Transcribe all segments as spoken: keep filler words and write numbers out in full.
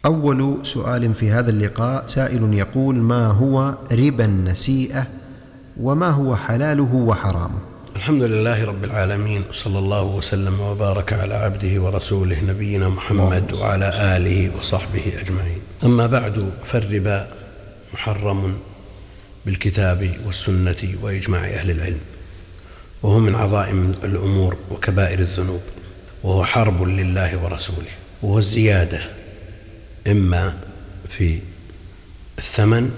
أول سؤال في هذا اللقاء، سائل يقول: ما هو ربا النسيئة وما هو حلاله وحرامه؟ الحمد لله رب العالمين، صلى الله وسلم وبارك على عبده ورسوله نبينا محمد وعلى آله وصحبه أجمعين. أما بعد، فالربا محرم بالكتاب والسنة وإجماع أهل العلم، وهو من عظائم الأمور وكبائر الذنوب، وهو حرب لله ورسوله، وهو الزيادة إما في الثمن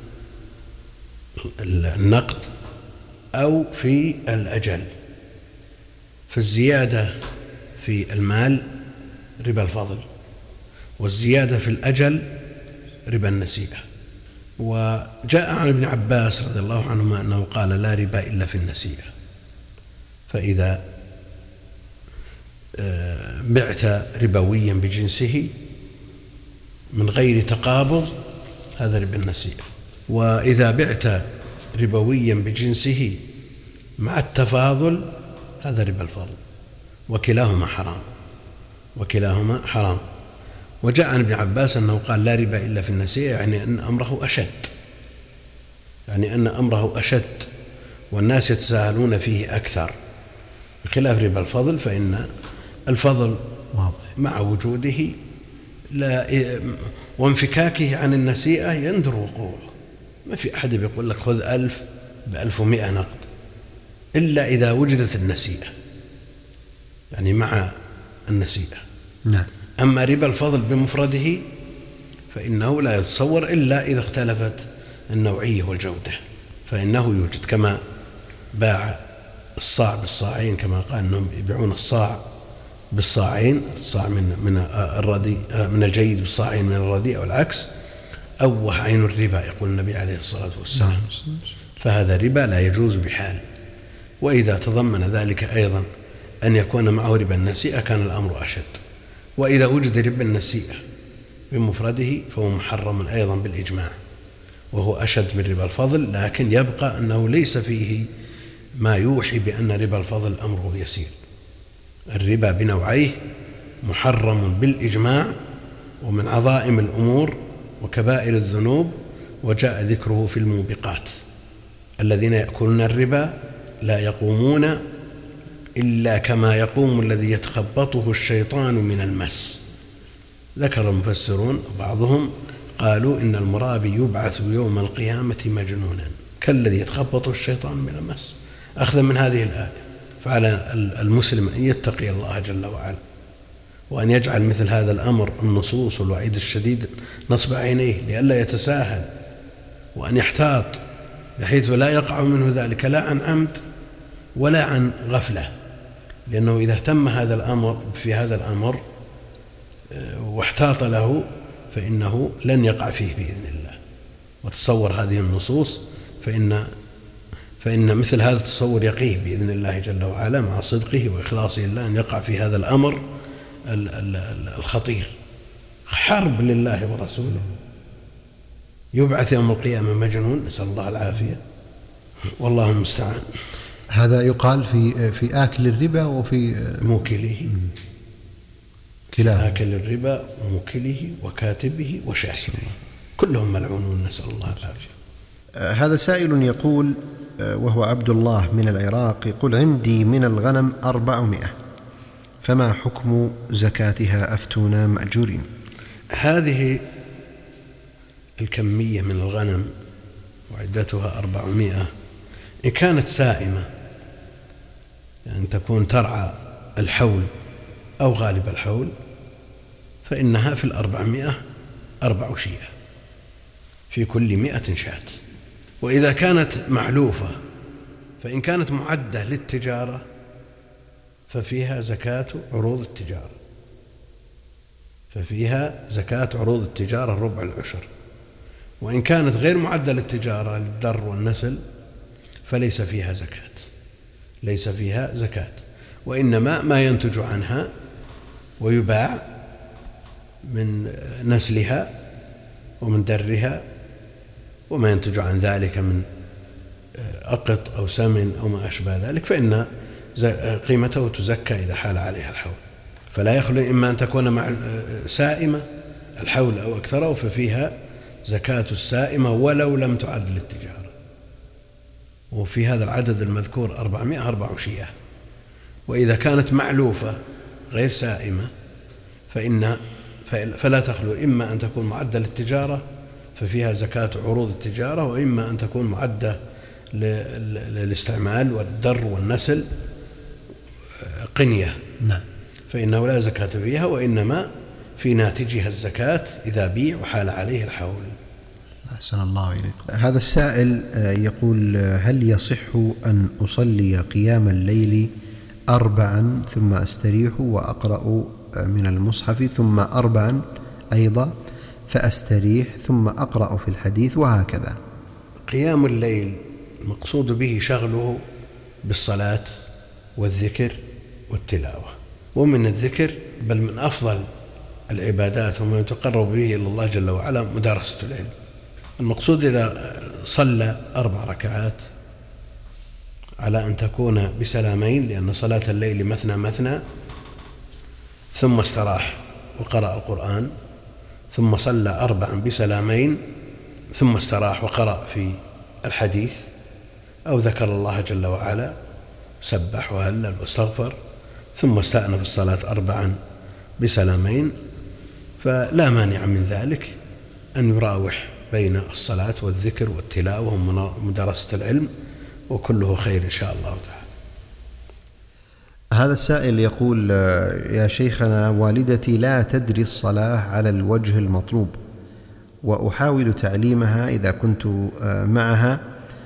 النقد أو في الأجل. فالزيادة في المال ربا الفضل، والزيادة في الأجل ربا النسيئة. وجاء عن ابن عباس رضي الله عنهما أنه قال: لا ربا إلا في النسيئة. فإذا بعت ربويا بجنسه من غير تقابض هذا ربا النسيئة، وإذا بعت ربويا بجنسه مع التفاضل هذا ربا الفضل، وكلاهما حرام وكلاهما حرام. وجاء عن ابن عباس أنه قال: لا ربا إلا في النسيئة، يعني أن أمره أشد، يعني أن أمره أشد والناس يتساهلون فيه أكثر، بخلاف ربا الفضل، فإن الفضل مع وجوده لا وانفكاكه عن النسيئة يندر وقوعه. ما في أحد بيقول لك خذ ألف بألف ومئة نقد إلا إذا وجدت النسيئة، يعني مع النسيئة. نعم. أما ربا الفضل بمفرده فإنه لا يتصور إلا إذا اختلفت النوعية والجودة، فإنه يوجد. كما باع الصاع بالصاعين، كما قال أنهم يبيعون الصاع بالصاعين، الصاع من من الرديء من الجيد بالصاعين من الرديء أو العكس، أوه عين الربا، يقول النبي عليه الصلاة والسلام. فهذا ربا لا يجوز بحال. وإذا تضمن ذلك أيضا أن يكون معه ربا النسيئة كان الأمر أشد. وإذا وجد ربا النسيئة بمفرده فهو محرم أيضا بالإجماع، وهو أشد من ربا الفضل، لكن يبقى أنه ليس فيه ما يوحي بأن ربا الفضل أمره يسير. الربا بنوعيه محرم بالإجماع، ومن عظائم الأمور وكبائر الذنوب، وجاء ذكره في الموبقات: الذين يأكلون الربا لا يقومون إلا كما يقوم الذي يتخبطه الشيطان من المس. ذكر المفسرون بعضهم قالوا إن المرابي يبعث يوم القيامة مجنونا كالذي يتخبطه الشيطان من المس، أخذا من هذه الآية. فعلى المسلم أن يتقي الله جل وعلا، وأن يجعل مثل هذا الأمر النصوص والوعيد الشديد نصب عينيه لئلا يتساهل، وأن يحتاط بحيث لا يقع منه ذلك لا عن عمد ولا عن غفلة، لأنه إذا اهتم هذا الأمر في هذا الأمر واحتاط له فإنه لن يقع فيه بإذن الله. وتصور هذه النصوص فإن فإن مثل هذا التصور يقيه بإذن الله جل وعلا مع صدقه وإخلاصه لله أن يقع في هذا الأمر الخطير. حرب لله ورسوله، يبعث يوم القيامة مجنون، نسأل الله العافية، والله المستعان. هذا يقال في في آكل الربا وفي موكله، كلاه، آكل الربا وموكله وكاتبه وشاهده، كلهم ملعونون، نسأل الله العافية. هذا سائل يقول، وهو عبد الله من العراق، يقول: عندي من الغنم أربعمائة، فما حكم زكاتها؟ أفتونا مأجورين. هذه الكمية من الغنم وعدتها أربعمائة إن كانت سائمة، يعني تكون ترعى الحول أو غالب الحول، فإنها في الأربعمائة أربع شياه، في كل مئة شاة. وإذا كانت معلوفة، فإن كانت معدة للتجارة ففيها زكاة عروض التجارة، ففيها زكاة عروض التجارة ربع العشر. وإن كانت غير معدة للتجارة للدر والنسل فليس فيها زكاة، ليس فيها زكاة، وإنما ما ينتج عنها ويباع من نسلها ومن درها وما ينتج عن ذلك من أقط أو سمن أو ما أشبه ذلك، فإن قيمته تزكى إذا حال عليها الحول. فلا يخلو إما أن تكون مع سائمة الحول أو أكثره ففيها زكاة السائمة ولو لم تعد للتجارة. وفي هذا العدد المذكور أربعمائة أربع شياه. وإذا كانت معلوفة غير سائمة فإن فلا تخلو إما أن تكون معدة للتجارة ففيها زكاة عروض التجارة، وإما أن تكون معدة للاستعمال والدر والنسل قنية، نعم، فإنه لا زكاة فيها، وإنما في ناتجها الزكاة إذا بيع وحال عليه الحول. أحسن الله إليكم. هذا السائل يقول: هل يصح أن أصلي قيام الليل أربعا ثم أستريح وأقرأ من المصحف ثم أربعا أيضا فأستريح ثم أقرأ في الحديث وهكذا؟ قيام الليل المقصود به شغله بالصلاة والذكر والتلاوة. ومن الذكر بل من أفضل العبادات وما يتقرب به إلى الله جل وعلا مدارسة العلم. المقصود إذا صلى أربع ركعات على أن تكون بسلامين، لأن صلاة الليل مثنى مثنى، ثم استراح وقرأ القرآن، ثم صلى أربعا بسلامين، ثم استراح وقرأ في الحديث أو ذكر الله جل وعلا، سبح وهلل واستغفر، ثم استأنف الصلاة أربعا بسلامين، فلا مانع من ذلك أن يراوح بين الصلاة والذكر والتلاوة ومدارسة العلم، وكله خير إن شاء الله تعالى. هذا السائل يقول: يا شيخنا، والدتي لا تدري الصلاة على الوجه المطلوب، وأحاول تعليمها إذا كنت معها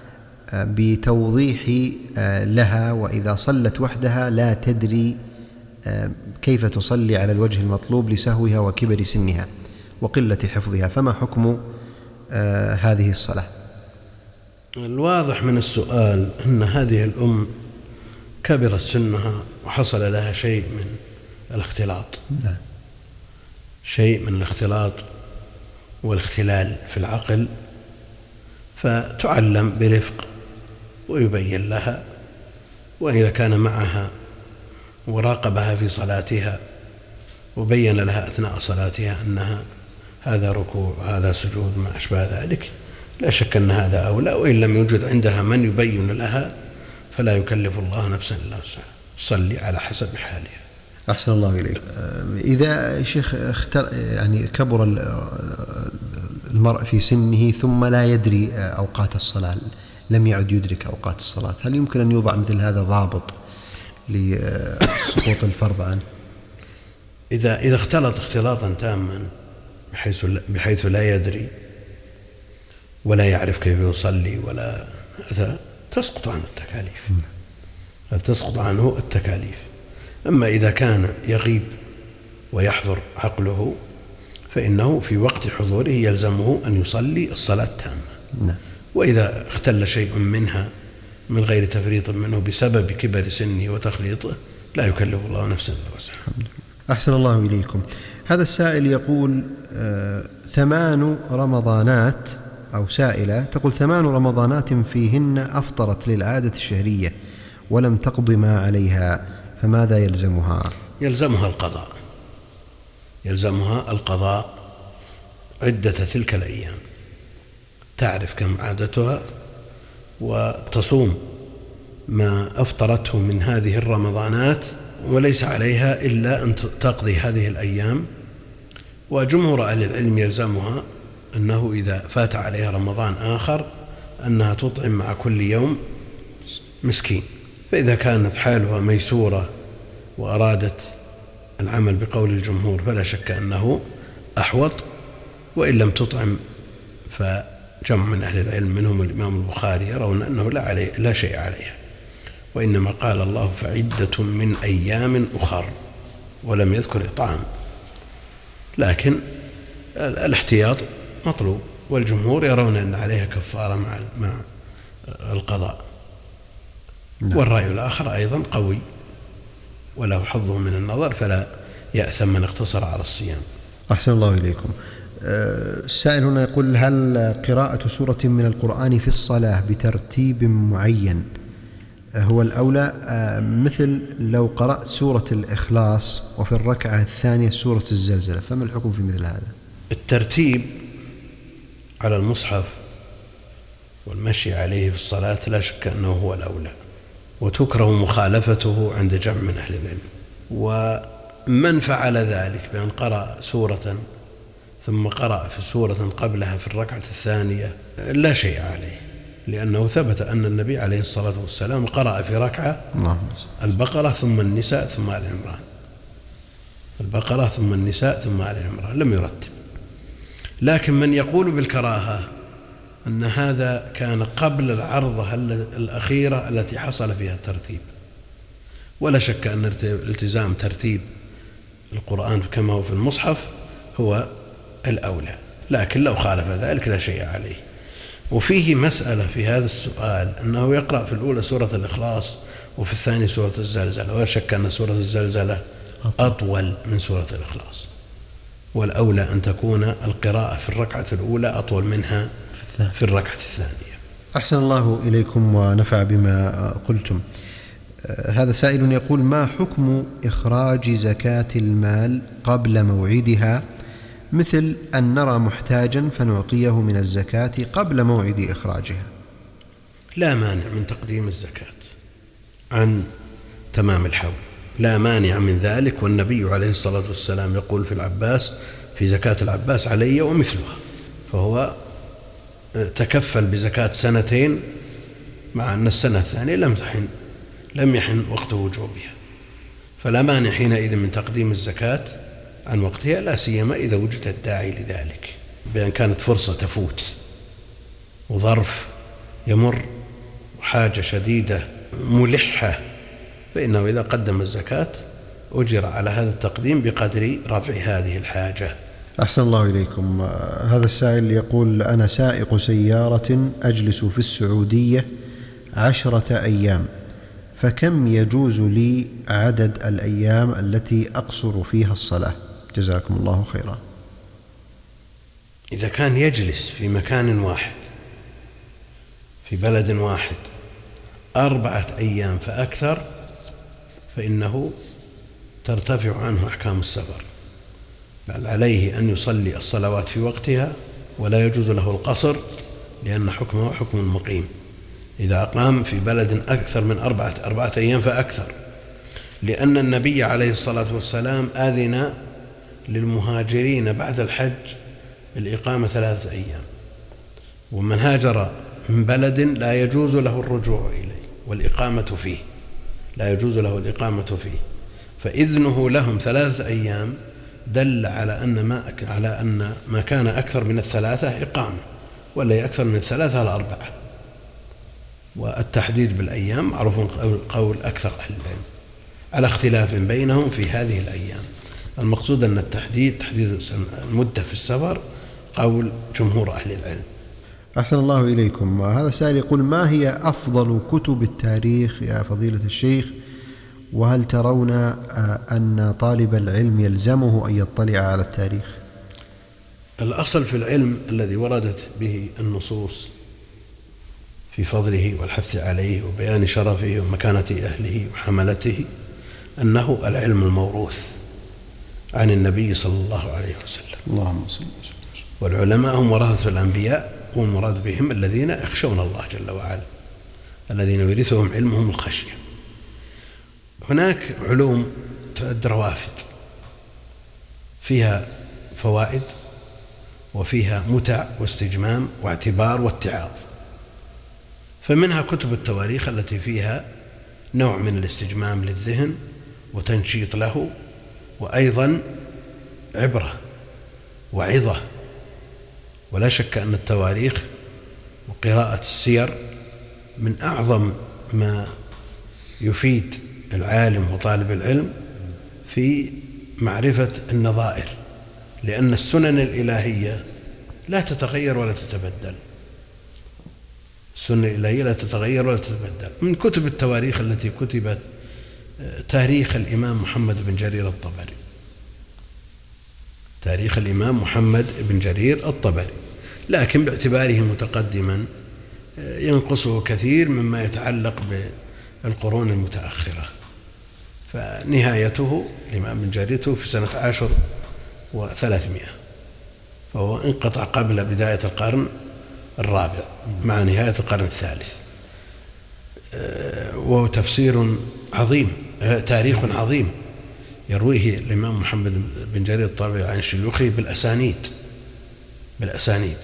بتوضيح لها، وإذا صلت وحدها لا تدري كيف تصلي على الوجه المطلوب لسهوها وكبر سنها وقلة حفظها، فما حكم هذه الصلاة؟ الواضح من السؤال أن هذه الأم كبرت سنها وحصل لها شيء من الاختلاط، نعم، شيء من الاختلاط والاختلال في العقل، فتعلم برفق ويبين لها، وإذا كان معها وراقبها في صلاتها وبين لها أثناء صلاتها أنها هذا ركوع وهذا سجود ما أشبه ذلك، لا شك أن هذا أولى. وإن لم يوجد عندها من يبين لها فلا يكلف الله نفسا إلا وسعها، صلي على حسب حالها. أحسن الله إليك. إذا شيخ اختر يعني كبر المرء في سنه ثم لا يدري أوقات الصلاة، لم يعد يدرك أوقات الصلاة، هل يمكن أن يوضع مثل هذا ضابط لسقوط الفرض عنه؟ إذا إذا اختلط اختلاطا تاما بحيث بحيث لا يدري ولا يعرف كيف يصلي ولا هذا، تسقط عنه التكاليف، تسقط عنه التكاليف. أما إذا كان يغيب ويحضر عقله فإنه في وقت حضوره يلزمه أن يصلي الصلاة التامة. وإذا اختل شيء منها من غير تفريط منه بسبب كبر سنه وتخليطه لا يكلف الله نفسا إلا وسعها. أحسن الله إليكم. هذا السائل يقول: آه ثمان رمضانات، أو سائلة تقول: ثمان رمضانات فيهن أفطرت للعادة الشهرية ولم تقض ما عليها، فماذا يلزمها؟ يلزمها القضاء، يلزمها القضاء عدة تلك الأيام، تعرف كم عادتها وتصوم ما أفطرته من هذه الرمضانات، وليس عليها إلا أن تقضي هذه الأيام. وجمهور أهل العلم يلزمها أنه إذا فات عليها رمضان آخر أنها تطعم مع كل يوم مسكين. فإذا كانت حالها ميسورة وأرادت العمل بقول الجمهور فلا شك أنه أحوط، وإن لم تطعم فجمع من أهل العلم منهم الإمام البخاري يرون أنه لا, عليه لا شيء عليها، وإنما قال الله فعدة من أيام أخر ولم يذكر إطعام، لكن الاحتياط مطلوب، والجمهور يرون أن عليها كفارة مع مع القضاء. نعم. والرأي الآخر أيضا قوي وله حظ من النظر، فلا يأثم من اقتصر على الصيام. أحسن الله إليكم. السائل هنا يقول: هل قراءة سورة من القرآن في الصلاة بترتيب معين هو الأولى، مثل لو قرأت سورة الإخلاص وفي الركعة الثانية سورة الزلزلة، فما الحكم في مثل هذا؟ الترتيب على المصحف والمشي عليه في الصلاة لا شك أنه هو الأولى، وتكره مخالفته عند جمع من أهل العلم. ومن فعل ذلك بأن قرأ سورة ثم قرأ في سورة قبلها في الركعة الثانية لا شيء عليه، لأنه ثبت أن النبي عليه الصلاة والسلام قرأ في ركعة البقرة ثم النساء ثم آل عمران، البقرة ثم النساء ثم آل عمران، لم يرتب. لكن من يقول بالكراهة أن هذا كان قبل العرضة الأخيرة التي حصل فيها الترتيب، ولا شك أن التزام ترتيب القرآن كما هو في المصحف هو الأولى، لكن لو خالف ذلك لا شيء عليه. وفيه مسألة في هذا السؤال أنه يقرأ في الأولى سورة الإخلاص وفي الثاني سورة الزلزلة، ولا شك أن سورة الزلزلة أطول من سورة الإخلاص، والأولى أن تكون القراءة في الركعة الأولى أطول منها في الركعة الثانية. أحسن الله إليكم ونفع بما قلتم. هذا سائل يقول: ما حكم إخراج زكاة المال قبل موعدها، مثل أن نرى محتاجا فنعطيه من الزكاة قبل موعد إخراجها؟ لا مانع من تقديم الزكاة عن تمام الحول، لا مانع من ذلك. والنبي عليه الصلاة والسلام يقول في العباس في زكاة العباس علي ومثلها، فهو تكفل بزكاة سنتين مع أن السنة الثانية لم تحن لم يحن وقت وجوبها، فلا مانع حينئذ من تقديم الزكاة عن وقتها، لا سيما إذا وجد الداعي لذلك، بأن كانت فرصة تفوت وظرف يمر وحاجة شديدة ملحة، فإنه إذا قدم الزكاة أجر على هذا التقديم بقدر رفع هذه الحاجة. أحسن الله إليكم. هذا السائل يقول: أنا سائق سيارة أجلس في السعودية عشرة أيام، فكم يجوز لي عدد الأيام التي أقصر فيها الصلاة؟ جزاكم الله خيرا. إذا كان يجلس في مكان واحد في بلد واحد أربعة أيام فأكثر فإنه ترتفع عنه أحكام السفر، بل عليه أن يصلي الصلوات في وقتها ولا يجوز له القصر، لأن حكمه حكم المقيم إذا أقام في بلد أكثر من أربعة, أربعة أيام فأكثر، لأن النبي عليه الصلاة والسلام آذن للمهاجرين بعد الحج الإقامة ثلاثة أيام، ومن هاجر من بلد لا يجوز له الرجوع إليه والإقامة فيه، لا يجوز له الإقامة فيه، فإذنه لهم ثلاثة أيام دل على أن ما على أن ما كان أكثر من الثلاثة إقامة، ولا أكثر من الثلاثة على أربعة. والتحديد بالأيام معروف قول أكثر أهل العلم على اختلاف بينهم في هذه الأيام. المقصود أن التحديد تحديد المدة في السفر قول جمهور أهل العلم. أحسن الله إليكم. هذا السائل يقول: ما هي أفضل كتب التاريخ يا فضيلة الشيخ؟ وهل ترون أن طالب العلم يلزمه أن يطلع على التاريخ؟ الأصل في العلم الذي وردت به النصوص في فضله والحث عليه وبيان شرفه ومكانة أهله وحملته أنه العلم الموروث عن النبي صلى الله عليه وسلم. اللهم صل وسلم. والعلماء هم ورثة الأنبياء، والمراد بهم الذين يخشون الله جل وعلا، الذين يورثهم علمهم الخشية. هناك علوم تعد روافد فيها فوائد وفيها متع واستجمام واعتبار واتعاظ، فمنها كتب التواريخ التي فيها نوع من الاستجمام للذهن وتنشيط له، وأيضا عبرة وعظة. ولا شك أن التواريخ وقراءة السير من أعظم ما يفيد العالم وطالب العلم في معرفة النظائر، لأن السنن الإلهية لا تتغير ولا تتبدل، السنة الإلهية لا تتغير ولا تتبدل. من كتب التواريخ التي كتبت تاريخ الإمام محمد بن جرير الطبري، تاريخ الإمام محمد بن جرير الطبري، لكن باعتباره متقدما ينقصه كثير مما يتعلق بالقرون المتأخرة، فنهايته الإمام بن جرير في سنة عشر وثلاثمائة، فهو انقطع قبل بداية القرن الرابع مع نهاية القرن الثالث، وهو تفسير عظيم، تاريخ عظيم يرويه الإمام محمد بن جرير الطبري عن شيوخه بالأسانيد بالأسانيد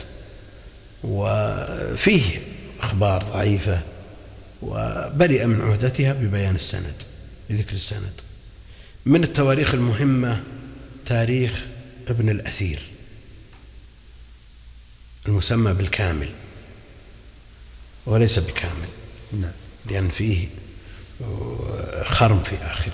وفيه أخبار ضعيفة، وبرئ من عهدتها ببيان السند، بذكر السند. من التواريخ المهمة تاريخ ابن الأثير المسمى بالكامل، وليس بكامل نعم، لأن فيه خرم في آخره.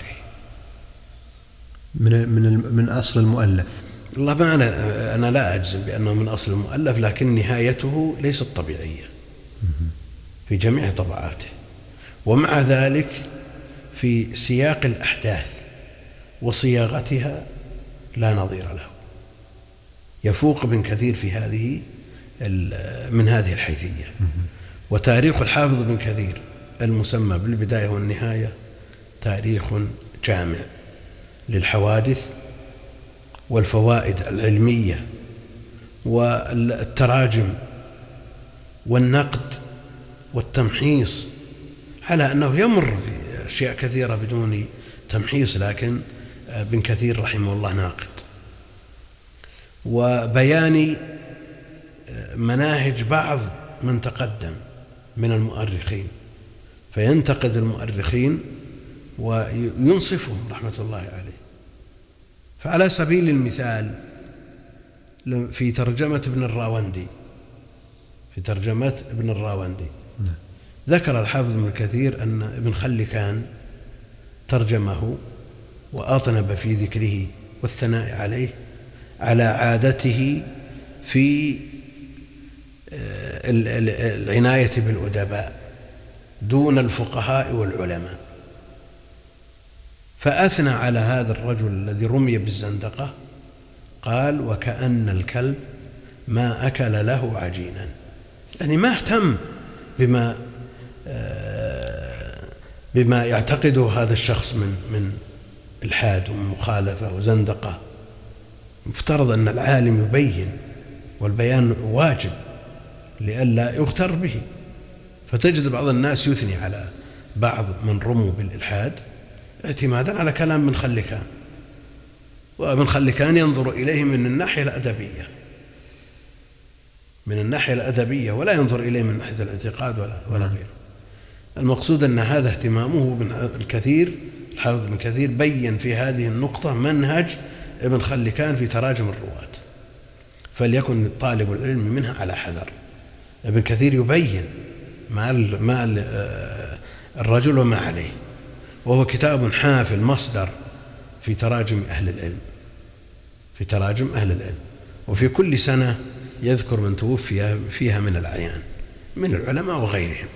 من من من أصل المؤلف. والله ما أنا أنا لا أجزم بأنه من أصل المؤلف، لكن نهايته ليست طبيعية في جميع طبعاته، ومع ذلك في سياق الأحداث وصياغتها لا نظير له، يفوق ابن كثير في هذه من هذه الحيثية. وتاريخ الحافظ ابن كثير المسمى بالبداية والنهاية تاريخ جامع للحوادث والفوائد العلمية والتراجم والنقد والتمحيص، على أنه يمر في أشياء كثيرة بدون تمحيص، لكن ابن كثير رحمه الله ناقد. وبيان مناهج بعض من تقدم من المؤرخين، فينتقد المؤرخين وينصفهم رحمة الله عليه. فعلى سبيل المثال في ترجمة ابن الراوندي في ترجمة ابن الراوندي ذكر الحافظ ابن كثير أن ابن خلكان ترجمه وأطنب في ذكره والثناء عليه على عادته في العناية بالأدباء دون الفقهاء والعلماء، فأثنى على هذا الرجل الذي رمي بالزندقة، قال: وكأن الكلب ما أكل له عجينا. يعني ما اهتم بما بما يعتقده هذا الشخص من من إلحاد ومخالفة وزندقة. مفترض أن العالم يبين، والبيان واجب لئلا يغتر به. فتجد بعض الناس يثني على بعض من رموا بالإلحاد اعتمادا على كلام ابن خلكان، وابن خلكان ينظر إليه من الناحية الأدبية من الناحية الأدبية ولا ينظر إليه من ناحية الاعتقاد ولا ولا غيره. المقصود أن هذا اهتمامه ابن الكثير الحافظ ابن كثير بين في هذه النقطة منهج ابن خلكان في تراجم الرواة، فليكن طالب العلم منها على حذر. ابن كثير يبين ما ما الرجل وما عليه، وهو كتاب حافل مصدر في تراجم أهل العلم في تراجم أهل العلم وفي كل سنة يذكر من توفي فيها من الأعيان من العلماء وغيرهم.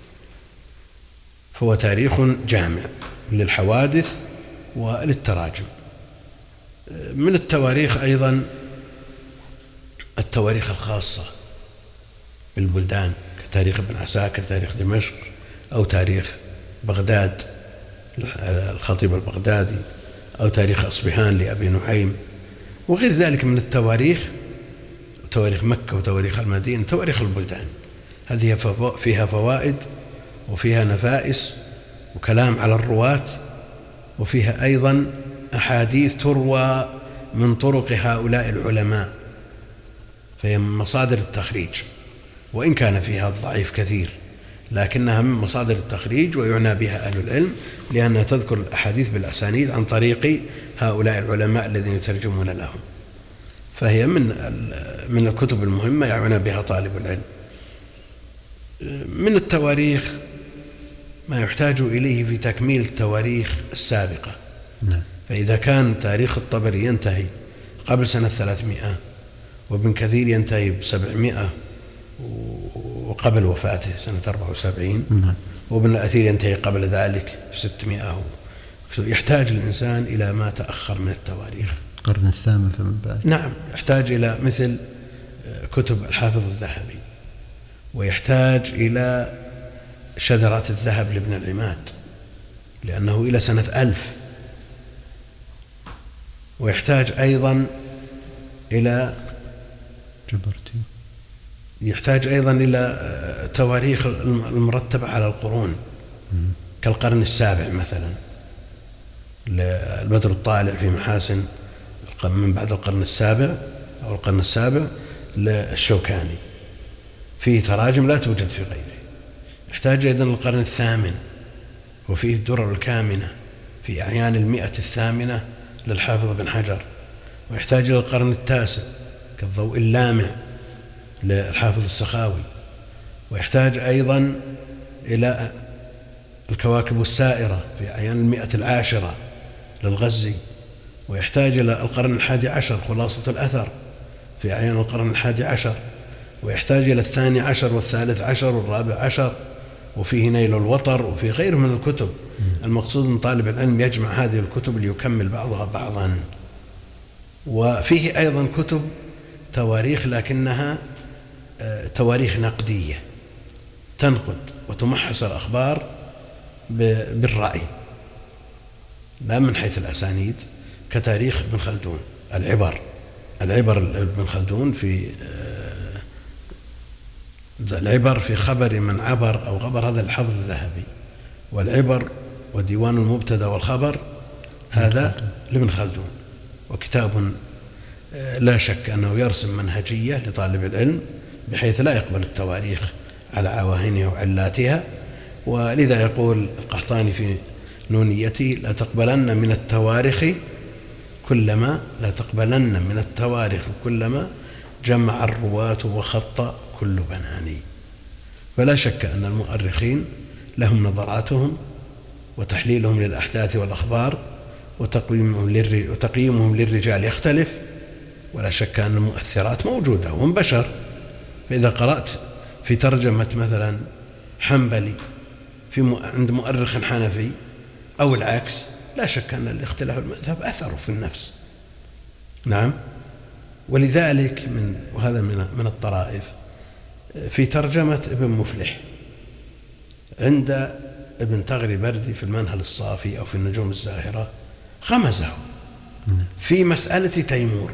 فهو تاريخ جامع للحوادث وللتراجم. من التواريخ أيضا التواريخ الخاصة بالبلدان، كتاريخ ابن عساكر، تاريخ دمشق، أو تاريخ بغداد الخطيب البغدادي، أو تاريخ أصبهان لأبي نعيم، وغير ذلك من التواريخ، تواريخ مكة وتواريخ المدينة، تواريخ البلدان. هذه فيها فوائد وفيها نفائس وكلام على الرواة، وفيها أيضا أحاديث تروى من طرق هؤلاء العلماء، فهي من مصادر التخريج، وإن كان فيها الضعيف كثير، لكنها من مصادر التخريج ويعنى بها أهل العلم، لأنها تذكر الأحاديث بالأسانيد عن طريق هؤلاء العلماء الذين يترجمون لهم. فهي من من الكتب المهمة يعنى بها طالب العلم. من التواريخ ما يحتاج إليه في تكميل التواريخ السابقة. نعم. فإذا كان تاريخ الطبري ينتهي قبل سنة ثلاثمائة، وابن كثير ينتهي بسبعمائة وقبل وفاته سنة أربعة وسبعين، نعم. وابن الأثير ينتهي قبل ذلك ستمائة، يحتاج الإنسان إلى ما تأخر من التواريخ، القرن الثامن فمن بعد. نعم، يحتاج إلى مثل كتب الحافظ الذهبي، ويحتاج إلى شذرات الذهب لابن العماد لأنه إلى سنة ألف، ويحتاج أيضا إلى جبرتي. يحتاج أيضا إلى تواريخ المرتبة على القرون كالقرن السابع مثلا، البدر الطالع في محاسن من بعد القرن السابع أو القرن السابع للشوكاني، فيه تراجم لا توجد في غيره. يحتاج أيضا القرن الثامن وفيه الدرر الكامنة في أعيان المئة الثامنة للحافظ بن حجر، ويحتاج إلى القرن التاسع كالضوء اللامع للحافظ السخاوي، ويحتاج أيضا إلى الكواكب السائرة في أعيان المئة العاشرة للغزي، ويحتاج إلى القرن الحادي عشر خلاصة الأثر في أعيان القرن الحادي عشر، ويحتاج إلى الثاني عشر والثالث عشر والرابع عشر، وفيه نيل الوطر وفي غيره من الكتب. المقصود أن طالب العلم يجمع هذه الكتب ليكمل بعضها بعضا. وفيه أيضا كتب تواريخ لكنها تواريخ نقدية، تنقد وتمحص الأخبار بالرأي لا من حيث الأسانيد، كتاريخ ابن خلدون، العبر العبر ابن خلدون في العبر في خبر من عبر أو غبر، هذا الحفظ الذهبي، والعبر وديوان المبتدأ والخبر هذا لابن خلدون، وكتاب لا شك أنه يرسم منهجية لطالب العلم بحيث لا يقبل التواريخ على عواهنها وعلاتها. ولذا يقول القحطاني في نونيته: لا تقبلن من التواريخ كلما لا تقبلن من التواريخ كلما جمع الرواة وخط كل بناني. فلا شك أن المؤرخين لهم نظراتهم وتحليلهم للأحداث والأخبار وتقييمهم للرجال يختلف، ولا شك أن المؤثرات موجودة وهم بشر. فإذا قرأت في ترجمة مثلا حنبلي في عند مؤرخ حنفي أو العكس، لا شك أن الاختلاف المذهب أثره في النفس. نعم. ولذلك من وهذا من من الطرائف في ترجمة ابن مفلح عند ابن تغري بردي في المنهل الصافي أو في النجوم الزاهرة غمزه في مسألة تيمور.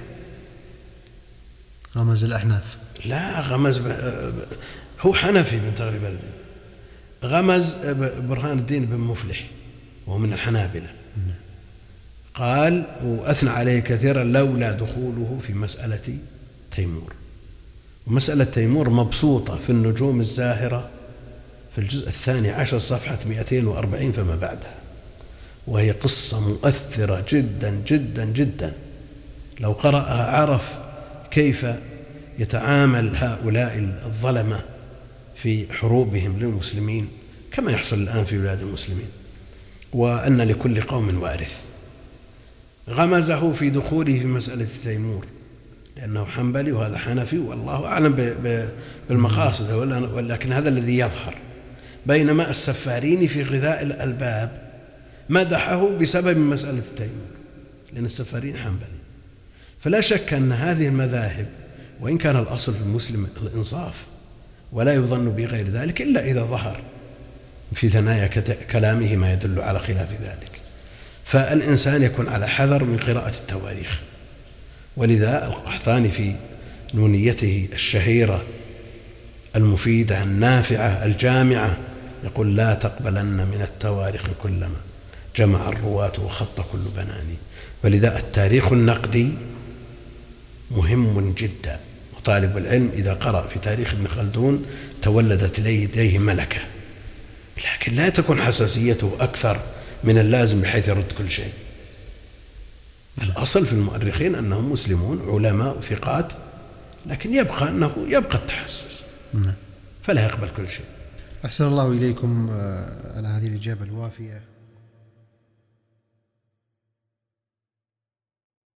غمز الأحناف؟ لا، غمز هو حنفي بن تغري بردي، غمز برهان الدين بن مفلح وهو من الحنابلة، قال وأثنى عليه كثيرا لولا دخوله في مسألة تيمور. ومسألة تيمور مبسوطة في النجوم الزاهرة في الجزء الثاني عشر صفحة مئتين وأربعين فما بعدها، وهي قصة مؤثرة جدا جدا جدا. لو قرأها عرف كيف يتعامل هؤلاء الظلمة في حروبهم للمسلمين كما يحصل الآن في بلاد المسلمين، وأن لكل قوم وارث. غمزه في دخوله في مسألة تيمور لأنه حنبلي وهذا حنفي، والله أعلم بالمقاصد، ولكن هذا الذي يظهر. بينما السفاريني في غذاء الألباب مدحه بسبب مسألة تيمور لأن السفارين حنبلي. فلا شك أن هذه المذاهب، وإن كان الأصل في المسلم الإنصاف ولا يظن بغير ذلك إلا إذا ظهر في ثنايا كلامه ما يدل على خلاف ذلك، فالإنسان يكون على حذر من قراءة التواريخ. ولذا القحطاني في نونيته الشهيرة المفيدة النافعة الجامعة يقول: لا تقبلن من التواريخ كلما جمع الرواة وخط كل بناني. ولذا التاريخ النقدي مهم جدا، وطالب العلم إذا قرأ في تاريخ ابن خلدون تولدت لديه ملكة، لكن لا تكون حساسيته أكثر من اللازم بحيث يرد كل شيء. الأصل في المؤرخين أنهم مسلمون علماء ثقات، لكن يبقى أنه يبقى التحسس فلا يقبل كل شيء. أحسن الله إليكم على هذه الإجابة الوافية.